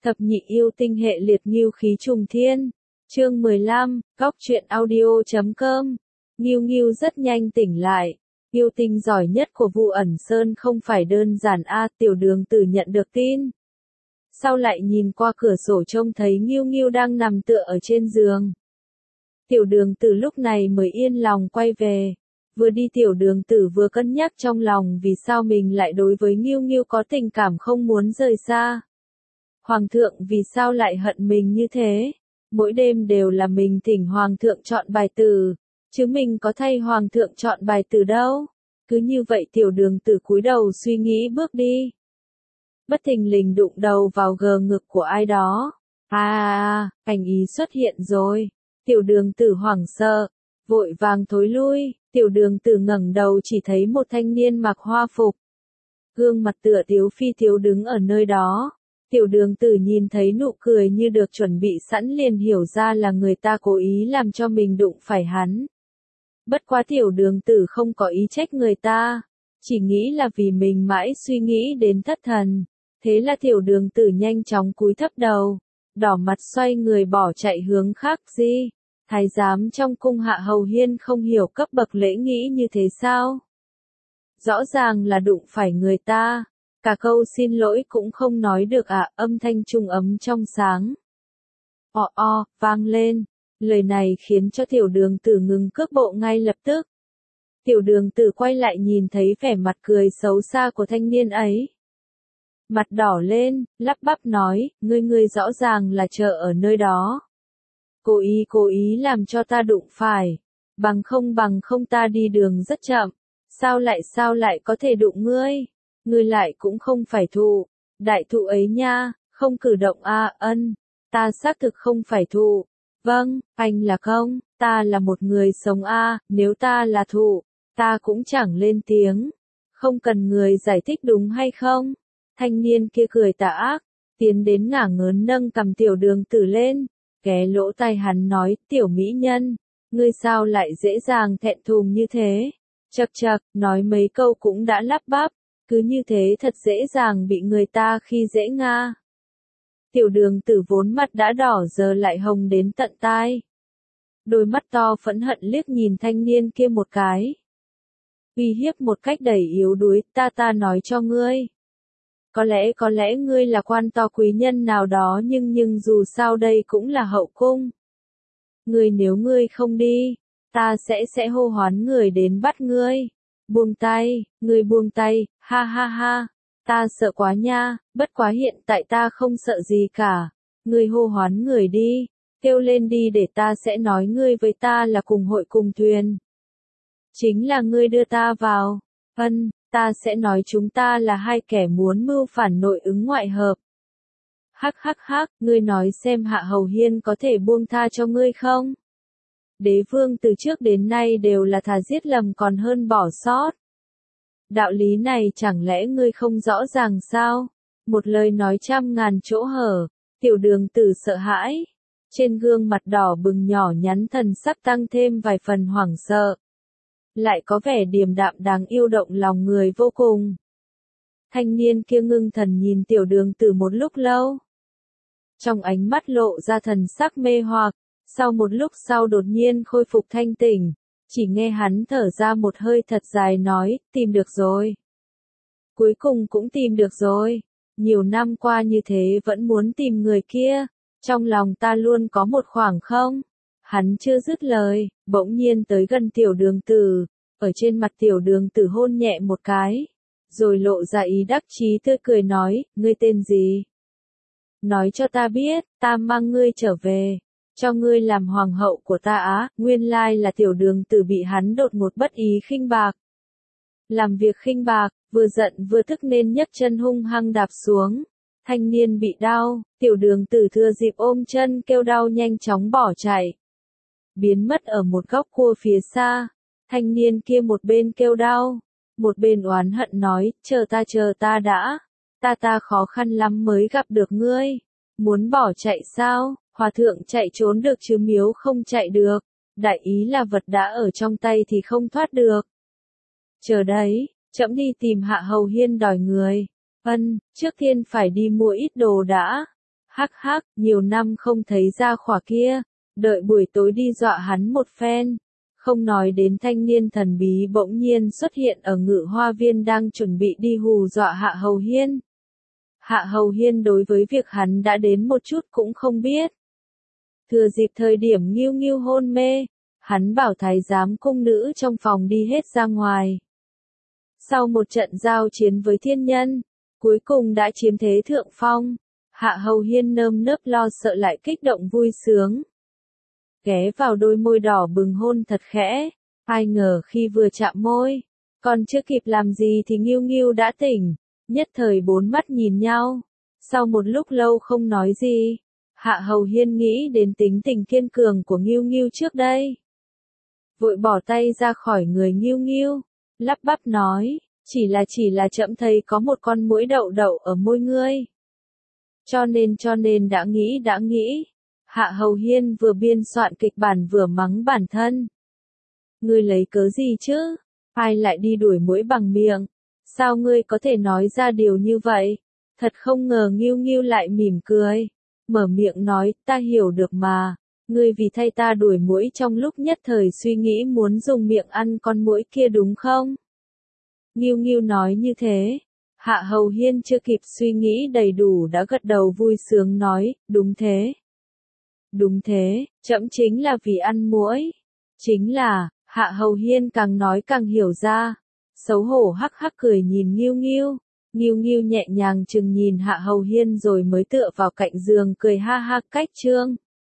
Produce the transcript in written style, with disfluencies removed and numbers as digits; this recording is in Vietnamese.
Thập nhị yêu tinh hệ liệt ngưu khí trùng thiên. Chương 15, Góc truyện audio.com. Ngưu Ngưu rất nhanh tỉnh lại. Yêu tinh giỏi nhất của Vu Ẩn Sơn không phải đơn giản Tiểu Đường Tử nhận được tin. Sau lại nhìn qua cửa sổ trông thấy Ngưu Ngưu đang nằm tựa ở trên giường. Tiểu Đường Tử lúc này mới yên lòng quay về. Vừa đi Tiểu Đường Tử vừa cân nhắc trong lòng vì sao mình lại đối với Ngưu Ngưu có tình cảm không muốn rời xa. Hoàng thượng vì sao lại hận mình như thế? Mỗi đêm đều là mình thỉnh Hoàng thượng chọn bài từ, chứ mình có thay Hoàng thượng chọn bài từ đâu. Cứ như vậy Tiểu Đường Tử cúi đầu suy nghĩ bước đi. Bất thình lình đụng đầu vào gờ ngực của ai đó. Cảnh ý xuất hiện rồi. Tiểu Đường Tử hoảng sợ, vội vàng thối lui. Tiểu Đường Tử ngẩng đầu chỉ thấy một thanh niên mặc hoa phục. Gương mặt tựa tiếu phi tiếu đứng ở nơi đó. Tiểu Đường Tử nhìn thấy nụ cười như được chuẩn bị sẵn liền hiểu ra là người ta cố ý làm cho mình đụng phải hắn. Bất quá Tiểu Đường Tử không có ý trách người ta, chỉ nghĩ là vì mình mãi suy nghĩ đến thất thần. Thế là Tiểu Đường Tử nhanh chóng cúi thấp đầu, đỏ mặt xoay người bỏ chạy hướng khác. Gì? Thái giám trong cung Hạ Hầu Hiên không hiểu cấp bậc lễ nghĩ như thế sao? Rõ ràng là đụng phải người ta. Cả câu xin lỗi cũng không nói được âm thanh trung ấm trong sáng. Vang lên. Lời này khiến cho Tiểu Đường Tử ngừng cước bộ ngay lập tức. Tiểu Đường Tử quay lại nhìn thấy vẻ mặt cười xấu xa của thanh niên ấy. Mặt đỏ lên, lắp bắp nói, ngươi rõ ràng là chờ ở nơi đó. Cố ý làm cho ta đụng phải. Bằng không ta đi đường rất chậm. Sao lại có thể đụng ngươi? Ngươi lại cũng không phải thụ, đại thụ ấy nha, không cử động ta xác thực không phải thụ. Vâng, anh là không, ta là một người sống nếu ta là thụ, ta cũng chẳng lên tiếng. Không cần người giải thích đúng hay không? Thanh niên kia cười tà ác, tiến đến ngả ngớn nâng cầm Tiểu Đường Tử lên, ghé lỗ tai hắn nói, tiểu mỹ nhân, ngươi sao lại dễ dàng thẹn thùng như thế? Chậc, nói mấy câu cũng đã lắp bắp. Cứ như thế thật dễ dàng bị người ta khi dễ nga. Tiểu Đường Tử vốn mặt đã đỏ giờ lại hồng đến tận tai. Đôi mắt to phẫn hận liếc nhìn thanh niên kia một cái. Uy hiếp một cách đầy yếu đuối, ta nói cho ngươi. Có lẽ ngươi là quan to quý nhân nào đó nhưng dù sao đây cũng là hậu cung. Nếu ngươi không đi, ta sẽ hô hoán người đến bắt ngươi. Buông tay, ngươi buông tay, ha, ta sợ quá nha, bất quá hiện tại ta không sợ gì cả, ngươi hô hoán người đi, kêu lên đi để ta sẽ nói ngươi với ta là cùng hội cùng thuyền. Chính là ngươi đưa ta vào, ta sẽ nói chúng ta là hai kẻ muốn mưu phản nội ứng ngoại hợp. Hắc, ngươi nói xem Hạ Hầu Hiên có thể buông tha cho ngươi không? Đế vương từ trước đến nay đều là thà giết lầm còn hơn bỏ sót. Đạo lý này chẳng lẽ ngươi không rõ ràng sao? Một lời nói trăm ngàn chỗ hở, Tiểu Đường Tử sợ hãi. Trên gương mặt đỏ bừng nhỏ nhắn thần sắc tăng thêm vài phần hoảng sợ. Lại có vẻ điềm đạm đáng yêu động lòng người vô cùng. Thanh niên kia ngưng thần nhìn Tiểu Đường Tử một lúc lâu. Trong ánh mắt lộ ra thần sắc mê hoặc. Sau một lúc sau đột nhiên khôi phục thanh tỉnh, chỉ nghe hắn thở ra một hơi thật dài nói, tìm được rồi. Cuối cùng cũng tìm được rồi. Nhiều năm qua như thế vẫn muốn tìm người kia, trong lòng ta luôn có một khoảng không. Hắn chưa dứt lời, bỗng nhiên tới gần Tiểu Đường Tử, ở trên mặt Tiểu Đường Tử hôn nhẹ một cái, rồi lộ ra ý đắc chí tươi cười nói, ngươi tên gì? Nói cho ta biết, ta mang ngươi trở về. Cho ngươi làm hoàng hậu của ta nguyên lai là Tiểu Đường Tử bị hắn đột ngột bất ý khinh bạc. Làm việc khinh bạc, vừa giận vừa tức nên nhấc chân hung hăng đạp xuống. Thanh niên bị đau, Tiểu Đường Tử thừa dịp ôm chân kêu đau nhanh chóng bỏ chạy. Biến mất ở một góc cua phía xa, thanh niên kia một bên kêu đau, một bên oán hận nói, chờ ta đã, ta khó khăn lắm mới gặp được ngươi, muốn bỏ chạy sao? Hòa thượng chạy trốn được chứ miếu không chạy được, đại ý là vật đã ở trong tay thì không thoát được. Chờ đấy, trẫm đi tìm Hạ Hầu Hiên đòi người. Trước tiên phải đi mua ít đồ đã. Hắc hắc, nhiều năm không thấy ra khỏa kia, đợi buổi tối đi dọa hắn một phen. Không nói đến thanh niên thần bí bỗng nhiên xuất hiện ở Ngự Hoa Viên đang chuẩn bị đi hù dọa Hạ Hầu Hiên. Hạ Hầu Hiên đối với việc hắn đã đến một chút cũng không biết. Thừa dịp thời điểm Ngưu Ngưu hôn mê, hắn bảo thái giám cung nữ trong phòng đi hết ra ngoài. Sau một trận giao chiến với thiên nhân, cuối cùng đã chiếm thế thượng phong. Hạ Hầu Hiên nơm nớp lo sợ lại kích động vui sướng. Ghé vào đôi môi đỏ bừng hôn thật khẽ, ai ngờ khi vừa chạm môi, còn chưa kịp làm gì thì Ngưu Ngưu đã tỉnh, nhất thời bốn mắt nhìn nhau. Sau một lúc lâu không nói gì, Hạ Hầu Hiên nghĩ đến tính tình kiên cường của Ngưu Ngưu trước đây. Vội bỏ tay ra khỏi người Ngưu Ngưu, lắp bắp nói, chỉ là trẫm thấy có một con muỗi đậu đậu ở môi ngươi. Cho nên đã nghĩ. Hạ Hầu Hiên vừa biên soạn kịch bản vừa mắng bản thân. Ngươi lấy cớ gì chứ? Ai lại đi đuổi muỗi bằng miệng? Sao ngươi có thể nói ra điều như vậy? Thật không ngờ Ngưu Ngưu lại mỉm cười. Mở miệng nói, ta hiểu được mà. Ngươi vì thay ta đuổi muỗi trong lúc nhất thời suy nghĩ muốn dùng miệng ăn con muỗi kia đúng không? Ngưu Ngưu nói như thế. Hạ Hầu Hiên chưa kịp suy nghĩ đầy đủ đã gật đầu vui sướng nói, đúng thế. Đúng thế, trẫm chính là vì ăn muỗi. Chính là, Hạ Hầu Hiên càng nói càng hiểu ra. Xấu hổ hắc hắc cười nhìn Ngưu Ngưu. Ngưu Ngưu nhẹ nhàng chừng nhìn Hạ Hầu Hiên rồi mới tựa vào cạnh giường cười ha ha cách trương.